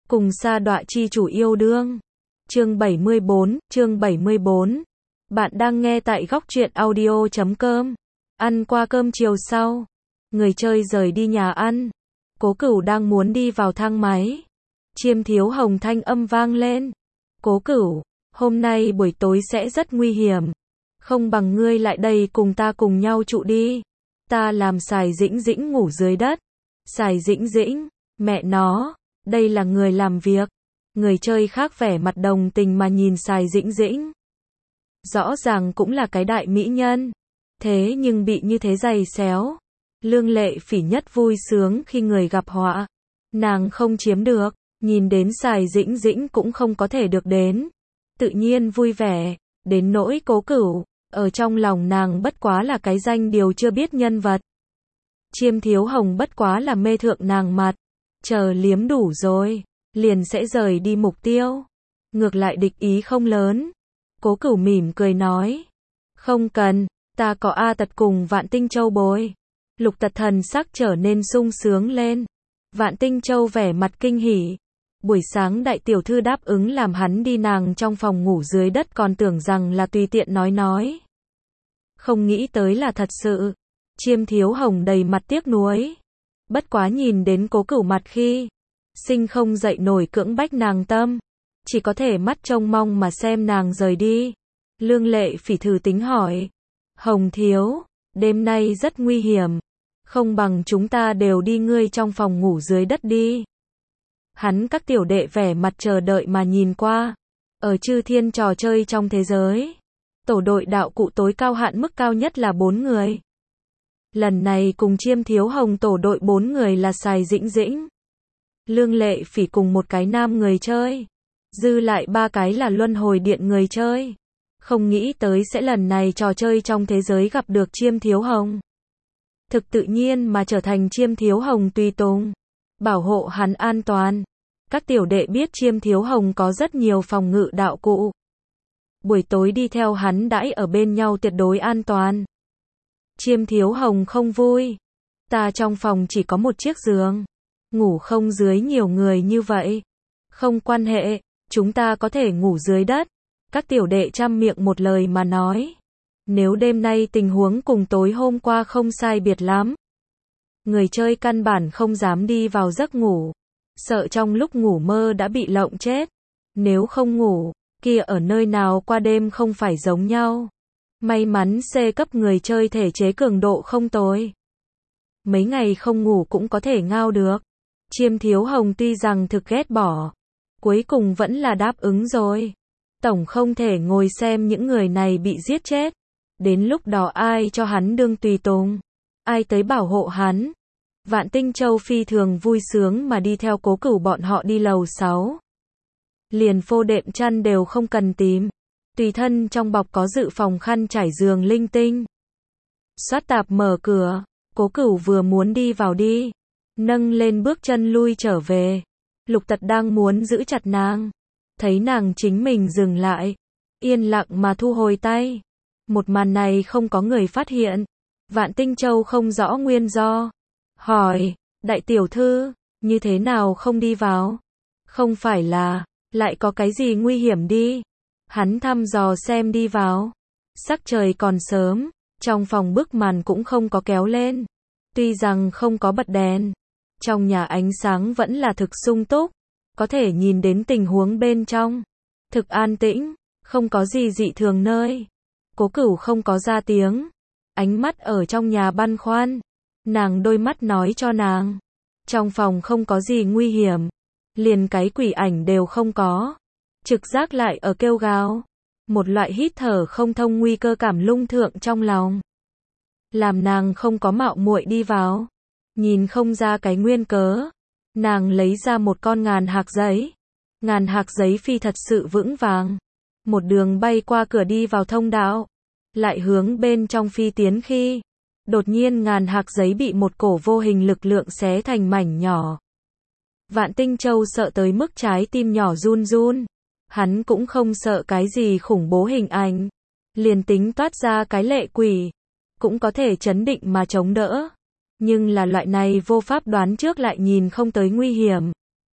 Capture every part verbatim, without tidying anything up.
cùng sa đọa chi chủ yêu đương. Chương bảy mươi bốn, chương bảy mươi bốn. Bạn đang nghe tại góc truyện audio chấm com. Ăn qua cơm chiều sau, người chơi rời đi nhà ăn. Cố Cửu đang muốn đi vào thang máy. Chiêm Thiếu Hồng thanh âm vang lên. Cố Cửu, hôm nay buổi tối sẽ rất nguy hiểm. Không bằng ngươi lại đây cùng ta cùng nhau trụ đi. Ta làm Sài Dĩnh Dĩnh ngủ dưới đất. Sài Dĩnh Dĩnh, mẹ nó, đây là người làm việc. Người chơi khác vẻ mặt đồng tình mà nhìn Sài Dĩnh Dĩnh. Rõ ràng cũng là cái đại mỹ nhân. Thế nhưng bị như thế giày xéo. Lương Lệ Phỉ nhất vui sướng khi người gặp họa. Nàng không chiếm được, nhìn đến Sài Dĩnh Dĩnh cũng không có thể được đến. Tự nhiên vui vẻ, đến nỗi Cố Cửu, ở trong lòng nàng bất quá là cái danh điều chưa biết nhân vật. Chiêm Thiếu Hồng bất quá là mê thượng nàng mặt. Chờ liếm đủ rồi, liền sẽ rời đi mục tiêu. Ngược lại địch ý không lớn. Cố Cửu mỉm cười nói. Không cần, ta có A Tật cùng Vạn Tinh Châu bồi. Lục Tật thần sắc trở nên sung sướng lên. Vạn Tinh Châu vẻ mặt kinh hỉ. Buổi sáng đại tiểu thư đáp ứng làm hắn đi nàng trong phòng ngủ dưới đất còn tưởng rằng là tùy tiện nói nói. Không nghĩ tới là thật sự. Chiêm Thiếu Hồng đầy mặt tiếc nuối. Bất quá nhìn đến Cố Cửu mặt khi sinh không dậy nổi cưỡng bách nàng tâm. Chỉ có thể mắt trông mong mà xem nàng rời đi. Lương Lệ Phỉ thử tính hỏi. Hồng thiếu, đêm nay rất nguy hiểm. Không bằng chúng ta đều đi ngươi trong phòng ngủ dưới đất đi. Hắn các tiểu đệ vẻ mặt chờ đợi mà nhìn qua. Ở chư thiên trò chơi trong thế giới, tổ đội đạo cụ tối cao hạn mức cao nhất là bốn người. Lần này cùng Chiêm Thiếu Hồng tổ đội bốn người là Sài Dĩnh Dĩnh, Lương Lệ Phỉ cùng một cái nam người chơi. Dư lại ba cái là luân hồi điện người chơi. Không nghĩ tới sẽ lần này trò chơi trong thế giới gặp được Chiêm Thiếu Hồng. Thực tự nhiên mà trở thành Chiêm Thiếu Hồng tùy tùng, bảo hộ hắn an toàn. Các tiểu đệ biết Chiêm Thiếu Hồng có rất nhiều phòng ngự đạo cụ. Buổi tối đi theo hắn đãi ở bên nhau tuyệt đối an toàn. Chiêm Thiếu Hồng không vui. Ta trong phòng chỉ có một chiếc giường. Ngủ không dưới nhiều người như vậy. Không quan hệ, chúng ta có thể ngủ dưới đất. Các tiểu đệ trăm miệng một lời mà nói. Nếu đêm nay tình huống cùng tối hôm qua không sai biệt lắm. Người chơi căn bản không dám đi vào giấc ngủ. Sợ trong lúc ngủ mơ đã bị lộng chết. Nếu không ngủ, kia ở nơi nào qua đêm không phải giống nhau. May mắn C cấp người chơi thể chế cường độ không tồi. Mấy ngày không ngủ cũng có thể ngao được. Chiêm Thiếu Hồng tuy rằng thực ghét bỏ, cuối cùng vẫn là đáp ứng rồi. Tổng không thể ngồi xem những người này bị giết chết. Đến lúc đó ai cho hắn đương tùy tùng, ai tới bảo hộ hắn. Vạn Tinh Châu phi thường vui sướng mà đi theo Cố Cửu bọn họ đi lầu sáu. Liền phô đệm chăn đều không cần tìm. Tùy thân trong bọc có dự phòng khăn trải giường linh tinh. Xoát tạp mở cửa, Cố Cửu vừa muốn đi vào đi. Nâng lên bước chân lui trở về. Lục Tật đang muốn giữ chặt nàng. Thấy nàng chính mình dừng lại. Yên lặng mà thu hồi tay. Một màn này không có người phát hiện. Vạn Tinh Châu không rõ nguyên do. Hỏi, đại tiểu thư, như thế nào không đi vào? Không phải là, lại có cái gì nguy hiểm đi? Hắn thăm dò xem đi vào. Sắc trời còn sớm, trong phòng bức màn cũng không có kéo lên. Tuy rằng không có bật đèn, trong nhà ánh sáng vẫn là thực sung túc. Có thể nhìn đến tình huống bên trong. Thực an tĩnh, không có gì dị thường nơi. Cố Cửu không có ra tiếng. Ánh mắt ở trong nhà băn khoăn. Nàng đôi mắt nói cho nàng. Trong phòng không có gì nguy hiểm. Liền cái quỷ ảnh đều không có. Trực giác lại ở kêu gào. Một loại hít thở không thông nguy cơ cảm lung thượng trong lòng. Làm nàng không có mạo muội đi vào. Nhìn không ra cái nguyên cớ. Nàng lấy ra một con ngàn hạc giấy. Ngàn hạc giấy phi thật sự vững vàng. Một đường bay qua cửa đi vào thông đạo. Lại hướng bên trong phi tiến khi. Đột nhiên ngàn hạc giấy bị một cổ vô hình lực lượng xé thành mảnh nhỏ. Vạn Tinh Châu sợ tới mức trái tim nhỏ run run. Hắn cũng không sợ cái gì khủng bố hình ảnh. Liền tính toát ra cái lệ quỷ. Cũng có thể chấn định mà chống đỡ. Nhưng là loại này vô pháp đoán trước lại nhìn không tới nguy hiểm.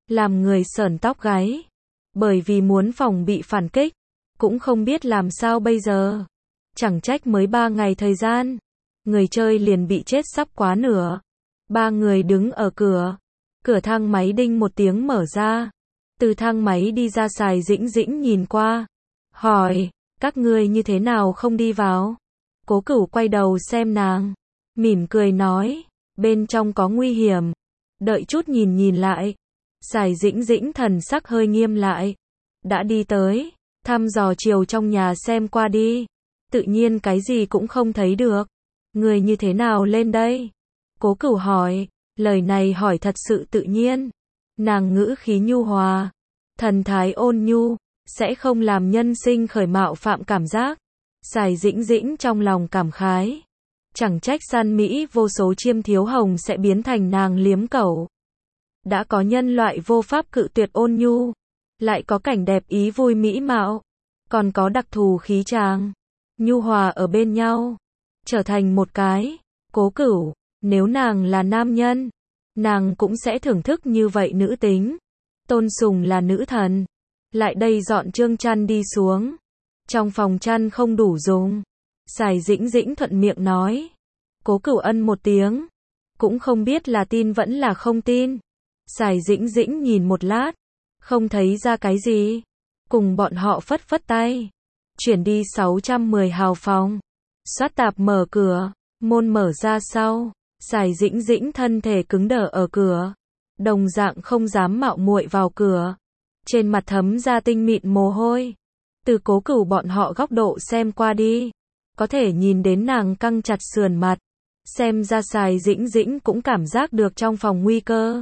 làm người sởn tóc gáy. Bởi vì muốn phòng bị phản kích, cũng không biết làm sao bây giờ. Chẳng trách mới ba ngày thời gian, người chơi liền bị chết sắp quá nửa. Ba người đứng ở cửa, cửa thang máy đinh một tiếng mở ra. Từ thang máy đi ra Sài Dĩnh Dĩnh nhìn qua, hỏi, các ngươi như thế nào không đi vào? Cố Cửu quay đầu xem nàng, mỉm cười nói, bên trong có nguy hiểm. Đợi chút nhìn nhìn lại. Sài Dĩnh Dĩnh thần sắc hơi nghiêm lại. Đã đi tới, thăm dò chiều trong nhà xem qua đi. Tự nhiên cái gì cũng không thấy được. Người như thế nào lên đây? Cố Cửu hỏi, lời này hỏi thật sự tự nhiên. Nàng ngữ khí nhu hòa, thần thái ôn nhu, sẽ không làm nhân sinh khởi mạo phạm cảm giác. Sài Dĩnh Dĩnh trong lòng cảm khái. Chẳng trách săn Mỹ vô số chiêm thiếu hồng sẽ biến thành nàng liếm cẩu. Đã có nhân loại vô pháp cự tuyệt ôn nhu, lại có cảnh đẹp ý vui mỹ mạo, còn có đặc thù khí tràng, nhu hòa ở bên nhau, trở thành một cái. Cố Cửu, nếu nàng là nam nhân, nàng cũng sẽ thưởng thức như vậy nữ tính. Tôn Sùng là nữ thần, lại đây dọn trương chăn đi xuống. Trong phòng chăn không đủ dùng. Sài Dĩnh Dĩnh thuận miệng nói. Cố Cửu ân một tiếng, cũng không biết là tin vẫn là không tin. Sài Dĩnh Dĩnh nhìn một lát, không thấy ra cái gì, cùng bọn họ phất phất tay, chuyển đi sáu trăm mười hào phòng. Soát tạp mở cửa, môn mở ra sau, Sài Dĩnh Dĩnh thân thể cứng đờ ở cửa, đồng dạng không dám mạo muội vào cửa, trên mặt thấm ra tinh mịn mồ hôi. Từ Cố Cửu bọn họ góc độ xem qua đi, có thể nhìn đến nàng căng chặt sườn mặt, xem ra Sài Dĩnh Dĩnh cũng cảm giác được trong phòng nguy cơ.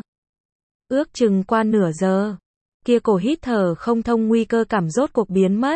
Ước chừng qua nửa giờ, kia cổ hít thở không thông nguy cơ cảm rốt cuộc biến mất.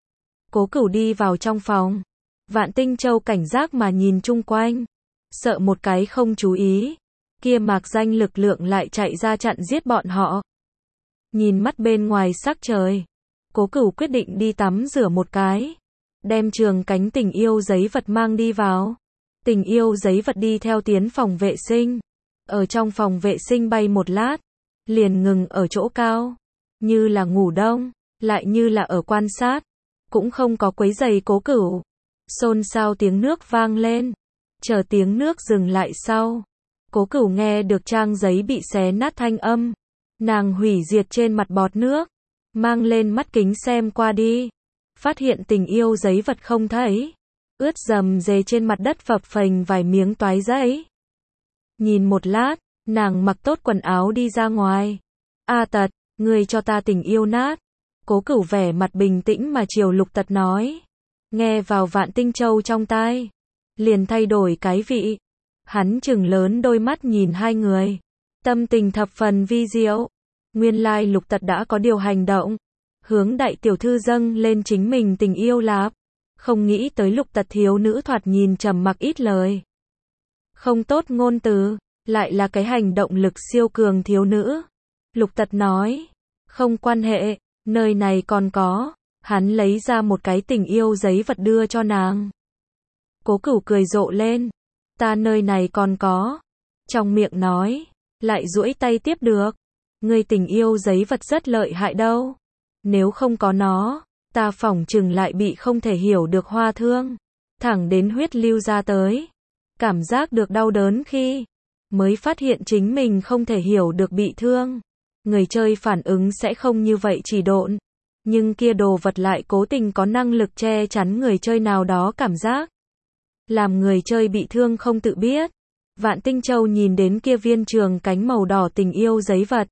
Cố Cửu đi vào trong phòng, Vạn Tinh Châu cảnh giác mà nhìn chung quanh, sợ một cái không chú ý, kia mạc danh lực lượng lại chạy ra chặn giết bọn họ. Nhìn mắt bên ngoài sắc trời, Cố Cửu quyết định đi tắm rửa một cái, đem trường cánh tình yêu giấy vật mang đi vào. Tình yêu giấy vật đi theo tiến phòng vệ sinh, ở trong phòng vệ sinh bay một lát, liền ngừng ở chỗ cao, như là ngủ đông, lại như là ở quan sát, cũng không có quấy giày Cố Cửu. Xôn xao tiếng nước vang lên, chờ tiếng nước dừng lại sau, Cố Cửu nghe được trang giấy bị xé nát thanh âm, nàng hủy diệt trên mặt bọt nước, mang lên mắt kính xem qua đi, phát hiện tình yêu giấy vật không thấy, ướt rầm rề trên mặt đất phập phềnh vài miếng toái giấy. Nhìn một lát, nàng mặc tốt quần áo đi ra ngoài. A Tật, ngươi cho ta tình yêu nát. Cố Cửu vẻ mặt bình tĩnh mà chiều Lục Tật nói. Nghe vào Vạn Tinh Châu trong tai, liền thay đổi cái vị. Hắn trừng lớn đôi mắt nhìn hai người, tâm tình thập phần vi diệu. Nguyên lai Lục Tật đã có điều hành động, hướng đại tiểu thư dâng lên chính mình tình yêu lạp. Không nghĩ tới Lục Tật thiếu nữ thoạt nhìn trầm mặc ít lời, không tốt ngôn từ, lại là cái hành động lực siêu cường thiếu nữ. Lục Tật nói, không quan hệ, nơi này còn có. Hắn lấy ra một cái tình yêu giấy vật đưa cho nàng. Cố Cửu cười rộ lên, ta nơi này còn có. Trong miệng nói, lại duỗi tay tiếp được. Ngươi tình yêu giấy vật rất lợi hại đâu. Nếu không có nó, ta phỏng chừng lại bị không thể hiểu được hoa thương, thẳng đến huyết lưu ra tới. Cảm giác được đau đớn khi mới phát hiện chính mình không thể hiểu được bị thương. Người chơi phản ứng sẽ không như vậy chỉ độn, nhưng kia đồ vật lại cố tình có năng lực che chắn người chơi nào đó cảm giác, làm người chơi bị thương không tự biết. Vạn Tinh Châu nhìn đến kia viên trường cánh màu đỏ tình yêu giấy vật,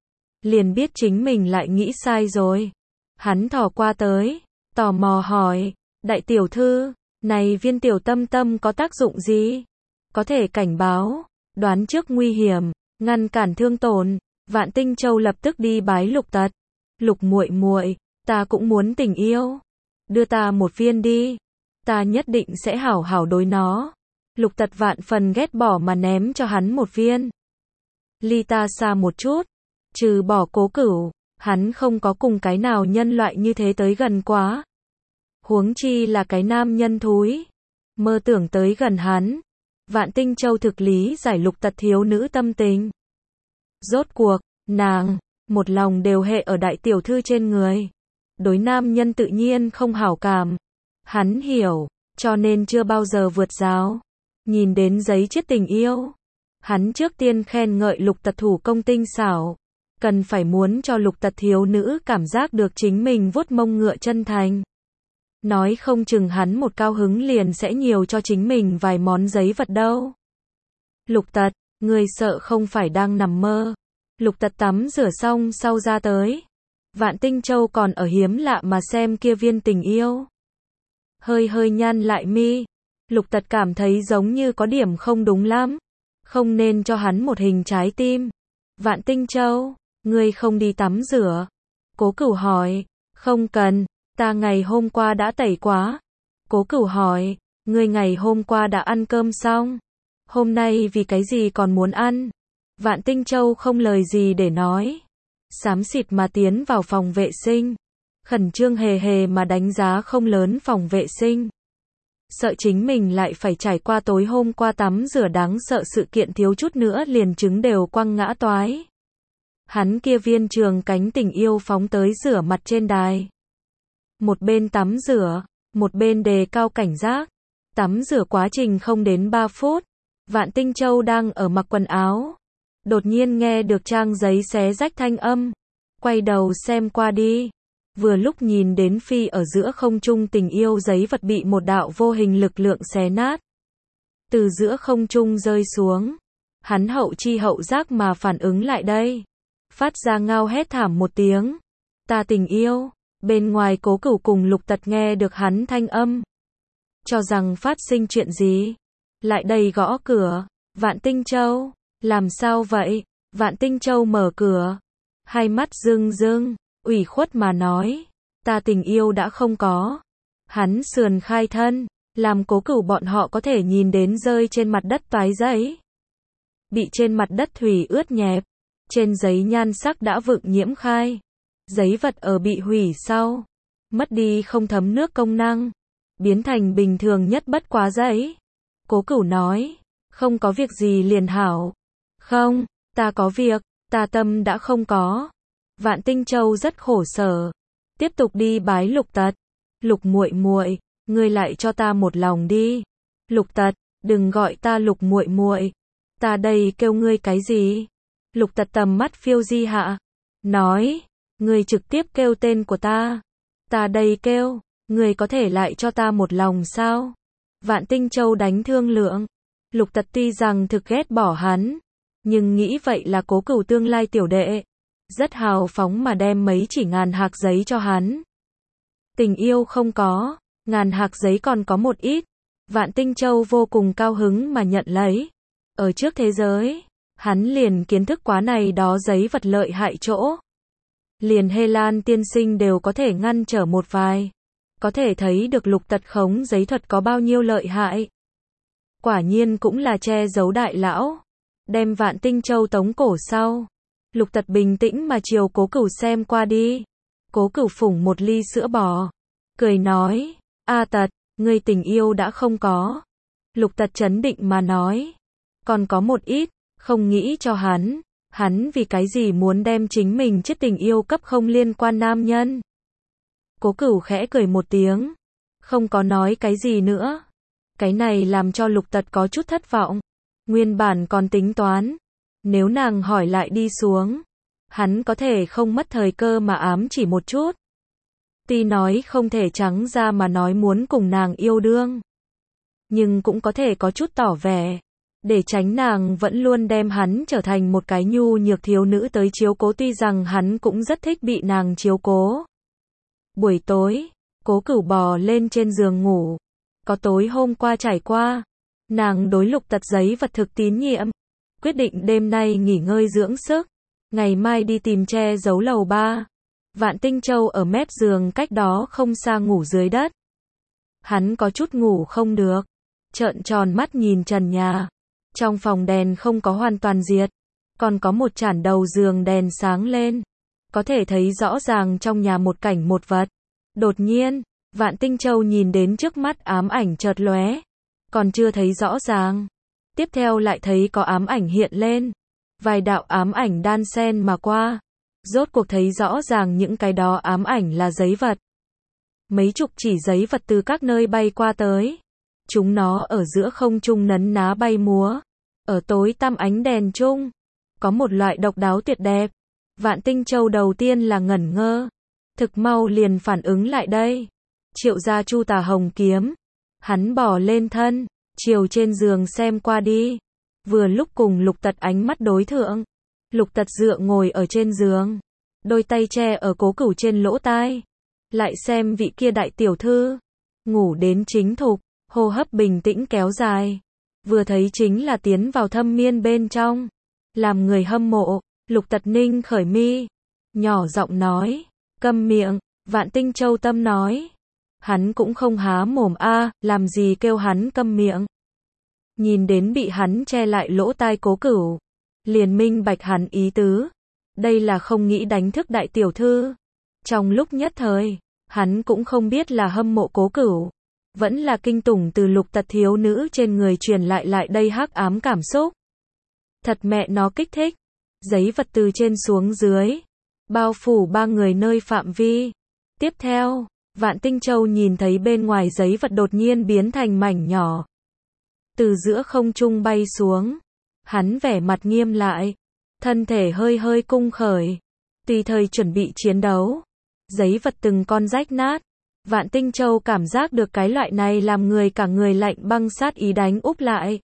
liền biết chính mình lại nghĩ sai rồi. Hắn thò qua tới, tò mò hỏi, đại tiểu thư, này viên tiểu tâm tâm có tác dụng gì? Có thể cảnh báo, đoán trước nguy hiểm, ngăn cản thương tổn. Vạn Tinh Châu lập tức đi bái Lục Tật. Lục muội muội, ta cũng muốn tình yêu, đưa ta một viên đi, ta nhất định sẽ hảo hảo đối nó. Lục Tật vạn phần ghét bỏ mà ném cho hắn một viên. Ly ta xa một chút, trừ bỏ Cố Cửu, hắn không có cùng cái nào nhân loại như thế tới gần quá. Huống chi là cái nam nhân thúi, mơ tưởng tới gần hắn. Vạn Tinh Châu thực lý giải Lục Tật thiếu nữ tâm tình. Rốt cuộc, nàng một lòng đều hệ ở đại tiểu thư trên người. Đối nam nhân tự nhiên không hảo cảm. Hắn hiểu, cho nên chưa bao giờ vượt rào. Nhìn đến giấy chiết tình yêu, hắn trước tiên khen ngợi Lục Tật thủ công tinh xảo. Cần phải muốn cho Lục Tật thiếu nữ cảm giác được chính mình vuốt mông ngựa chân thành. Nói không chừng hắn một cao hứng liền sẽ nhiều cho chính mình vài món giấy vật đâu. Lục Tật, người sợ không phải đang nằm mơ. Lục Tật tắm rửa xong sau ra tới. Vạn Tinh Châu còn ở hiếm lạ mà xem kia viên tình yêu. Hơi hơi nhăn lại mi. Lục Tật cảm thấy giống như có điểm không đúng lắm. Không nên cho hắn một hình trái tim. Vạn Tinh Châu, ngươi không đi tắm rửa. Cố Cửu hỏi, không cần, ta ngày hôm qua đã tẩy quá. Cố Cửu hỏi, ngươi ngày hôm qua đã ăn cơm xong. Hôm nay vì cái gì còn muốn ăn? Vạn Tinh Châu không lời gì để nói. Xám xịt mà tiến vào phòng vệ sinh. Khẩn trương hề hề mà đánh giá không lớn phòng vệ sinh. Sợ chính mình lại phải trải qua tối hôm qua tắm rửa đáng sợ sự kiện thiếu chút nữa liền trứng đều quăng ngã toái. Hắn kia viên trường cánh tình yêu phóng tới rửa mặt trên đài. Một bên tắm rửa, một bên đề cao cảnh giác. Tắm rửa quá trình không đến ba phút. Vạn Tinh Châu đang ở mặc quần áo. Đột nhiên nghe được trang giấy xé rách thanh âm. Quay đầu xem qua đi. Vừa lúc nhìn đến phi ở giữa không trung tình yêu giấy vật bị một đạo vô hình lực lượng xé nát. Từ giữa không trung rơi xuống. Hắn hậu chi hậu giác mà phản ứng lại đây. Phát ra ngao hét thảm một tiếng. Ta tình yêu. Bên ngoài Cố Cửu cùng Lục Tật nghe được hắn thanh âm. Cho rằng phát sinh chuyện gì. Lại đây gõ cửa. Vạn Tinh Châu. Làm sao vậy? Vạn Tinh Châu mở cửa. Hai mắt rưng rưng. Ủy khuất mà nói. Ta tình yêu đã không có. Hắn sườn khai thân. Làm Cố Cửu bọn họ có thể nhìn đến rơi trên mặt đất toái giấy. Bị trên mặt đất thủy ướt nhẹp. Trên giấy nhan sắc đã vượng nhiễm khai. Giấy vật ở bị hủy sau. Mất đi không thấm nước công năng. Biến thành bình thường nhất bất quá giấy. Cố Cửu nói. Không có việc gì liền hảo. Không, ta có việc. Ta tâm đã không có. Vạn Tinh Châu rất khổ sở. Tiếp tục đi bái Lục Tật. Lục muội muội, ngươi lại cho ta một lòng đi. Lục Tật, đừng gọi ta Lục muội muội. Ta đây kêu ngươi cái gì? Lục Tật tầm mắt phiêu di hạ. Nói, ngươi trực tiếp kêu tên của ta. Ta đây kêu, ngươi có thể lại cho ta một lòng sao? Vạn Tinh Châu đánh thương lượng. Lục Tật tuy rằng thực ghét bỏ hắn. Nhưng nghĩ vậy là Cố Cửu tương lai tiểu đệ. Rất hào phóng mà đem mấy chỉ ngàn hạc giấy cho hắn. Tình yêu không có, ngàn hạc giấy còn có một ít. Vạn Tinh Châu vô cùng cao hứng mà nhận lấy. Ở trước thế giới, hắn liền kiến thức quá này đó giấy vật lợi hại chỗ. Liền Hê Lan tiên sinh đều có thể ngăn trở một vài. Có thể thấy được Lục Tật khống giấy thuật có bao nhiêu lợi hại. Quả nhiên cũng là che giấu đại lão. Đem Vạn Tinh Châu tống cổ sau. Lục Tật bình tĩnh mà chiều Cố Cửu xem qua đi. Cố Cửu phủng một ly sữa bò. Cười nói, A Tật, ngươi tình yêu đã không có. Lục Tật trấn định mà nói. Còn có một ít, không nghĩ cho hắn. Hắn vì cái gì muốn đem chính mình chết tình yêu cấp không liên quan nam nhân. Cố Cửu khẽ cười một tiếng. Không có nói cái gì nữa. Cái này làm cho Lục Tật có chút thất vọng. Nguyên bản còn tính toán. Nếu nàng hỏi lại đi xuống. Hắn có thể không mất thời cơ mà ám chỉ một chút. Tuy nói không thể trắng ra mà nói muốn cùng nàng yêu đương. Nhưng cũng có thể có chút tỏ vẻ. Để tránh nàng vẫn luôn đem hắn trở thành một cái nhu nhược thiếu nữ tới chiếu cố, tuy rằng hắn cũng rất thích bị nàng chiếu cố. Buổi tối, Cố Cửu bò lên trên giường ngủ. Có tối hôm qua trải qua. Nàng đối Lục Tật giấy vật thực tín nhiệm. Quyết định đêm nay nghỉ ngơi dưỡng sức. Ngày mai đi tìm che giấu lầu ba. Vạn Tinh Châu ở mép giường cách đó không xa ngủ dưới đất. Hắn có chút ngủ không được. Trợn tròn mắt nhìn trần nhà. Trong phòng đèn không có hoàn toàn diệt. Còn có một chản đầu giường đèn sáng lên. Có thể thấy rõ ràng trong nhà một cảnh một vật. Đột nhiên, Vạn Tinh Châu nhìn đến trước mắt ám ảnh chợt lóe. Còn chưa thấy rõ ràng. Tiếp theo lại thấy có ám ảnh hiện lên. Vài đạo ám ảnh đan xen mà qua. Rốt cuộc thấy rõ ràng những cái đó ám ảnh là giấy vật. Mấy chục chỉ giấy vật từ các nơi bay qua tới. Chúng nó ở giữa không trung nấn ná bay múa. Ở tối tăm ánh đèn chung. Có một loại độc đáo tuyệt đẹp. Vạn Tinh Châu đầu tiên là ngẩn ngơ. Thực mau liền phản ứng lại đây. Triệu gia Chu Tà Hồng kiếm. Hắn bò lên thân. Chiều trên giường xem qua đi. Vừa lúc cùng Lục Tật ánh mắt đối thượng. Lục Tật dựa ngồi ở trên giường. Đôi tay che ở Cố Cửu trên lỗ tai. Lại xem vị kia đại tiểu thư. Ngủ đến chính thục. Hô hấp bình tĩnh kéo dài. Vừa thấy chính là tiến vào thâm miên bên trong. Làm người hâm mộ. Lục Tật ninh khởi mi. Nhỏ giọng nói. Câm miệng. Vạn Tinh Châu tâm nói. Hắn cũng không há mồm a, làm gì kêu hắn câm miệng. Nhìn đến bị hắn che lại lỗ tai Cố Cửu. Liền minh bạch hắn ý tứ. Đây là không nghĩ đánh thức đại tiểu thư. Trong lúc nhất thời, hắn cũng không biết là hâm mộ Cố Cửu. Vẫn là kinh tủng từ Lục Tật thiếu nữ trên người truyền lại lại đây hắc ám cảm xúc. Thật mẹ nó kích thích. Giấy vật từ trên xuống dưới. Bao phủ ba người nơi phạm vi. Tiếp theo, Vạn Tinh Châu nhìn thấy bên ngoài giấy vật đột nhiên biến thành mảnh nhỏ. Từ giữa không trung bay xuống. Hắn vẻ mặt nghiêm lại. Thân thể hơi hơi cung khởi. Tùy thời chuẩn bị chiến đấu. Giấy vật từng con rách nát. Vạn Tinh Châu cảm giác được cái loại này làm người cả người lạnh băng sát ý đánh úp lại.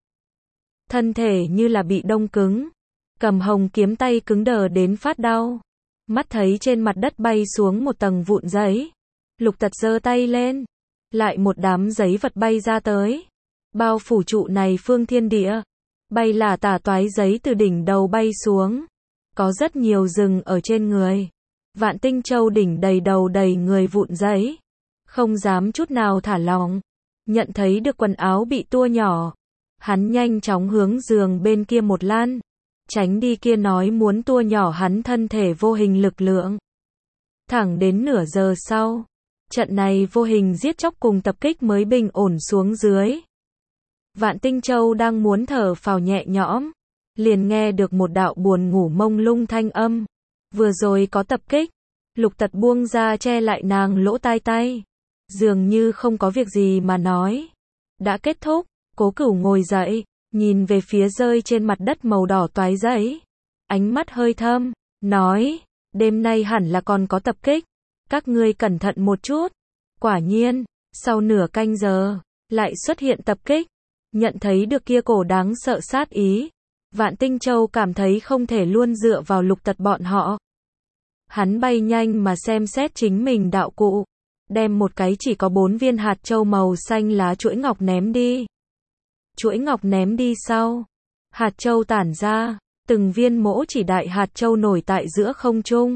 Thân thể như là bị đông cứng. Cầm hồng kiếm tay cứng đờ đến phát đau. Mắt thấy trên mặt đất bay xuống một tầng vụn giấy. Lục Tật giơ tay lên. Lại một đám giấy vật bay ra tới. Bao phủ trụ này phương thiên địa. Bay là tả toái giấy từ đỉnh đầu bay xuống. Có rất nhiều rừng ở trên người. Vạn Tinh Châu đỉnh đầy đầu đầy người vụn giấy. Không dám chút nào thả lỏng. Nhận thấy được quần áo bị tua nhỏ. Hắn nhanh chóng hướng giường bên kia một lan. Tránh đi kia nói muốn tua nhỏ hắn thân thể vô hình lực lượng. Thẳng đến nửa giờ sau. Trận này vô hình giết chóc cùng tập kích mới bình ổn xuống dưới. Vạn Tinh Châu đang muốn thở phào nhẹ nhõm. Liền nghe được một đạo buồn ngủ mông lung thanh âm. Vừa rồi có tập kích. Lục Tật buông ra che lại nàng lỗ tai tay. Dường như không có việc gì mà nói. Đã kết thúc. Cố Cửu ngồi dậy. Nhìn về phía rơi trên mặt đất màu đỏ toái giấy. Ánh mắt hơi thâm. Nói. Đêm nay hẳn là còn có tập kích. Các ngươi cẩn thận một chút. Quả nhiên. Sau nửa canh giờ. Lại xuất hiện tập kích. Nhận thấy được kia cổ đáng sợ sát ý. Vạn Tinh Châu cảm thấy không thể luôn dựa vào Lục Tật bọn họ. Hắn bay nhanh mà xem xét chính mình đạo cụ. Đem một cái chỉ có bốn viên hạt châu màu xanh lá chuỗi ngọc ném đi. Chuỗi ngọc ném đi sau. Hạt châu tản ra. Từng viên mỗ chỉ đại hạt châu nổi tại giữa không trung.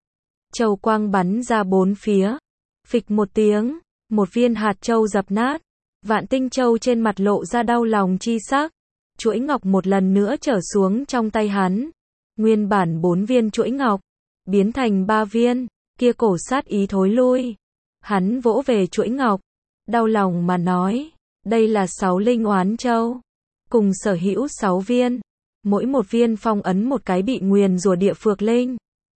Châu quang bắn ra bốn phía. Phịch một tiếng. Một viên hạt châu dập nát. Vạn Tinh Châu trên mặt lộ ra đau lòng chi sắc. Chuỗi ngọc một lần nữa trở xuống trong tay hắn. Nguyên bản bốn viên chuỗi ngọc. Biến thành ba viên. Kia cổ sát ý thối lui. Hắn vỗ về chuỗi ngọc. Đau lòng mà nói. Đây là sáu linh oán châu. Cùng sở hữu sáu viên. Mỗi một viên phong ấn một cái bị nguyền rủa địa phược linh.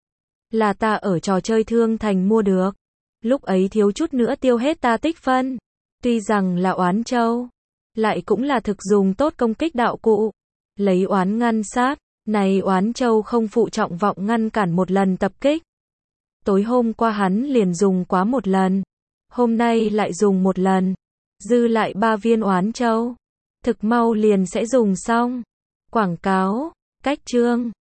Là ta ở trò chơi Thương Thành mua được. Lúc ấy thiếu chút nữa tiêu hết ta tích phân. Tuy rằng là oán châu. Lại cũng là thực dùng tốt công kích đạo cụ. Lấy oán ngăn sát. Này oán châu không phụ trọng vọng ngăn cản một lần tập kích. Tối hôm qua hắn liền dùng quá một lần. Hôm nay lại dùng một lần. Dư lại ba viên oán châu. Thực mau liền sẽ dùng xong. Quảng cáo. Cách chương.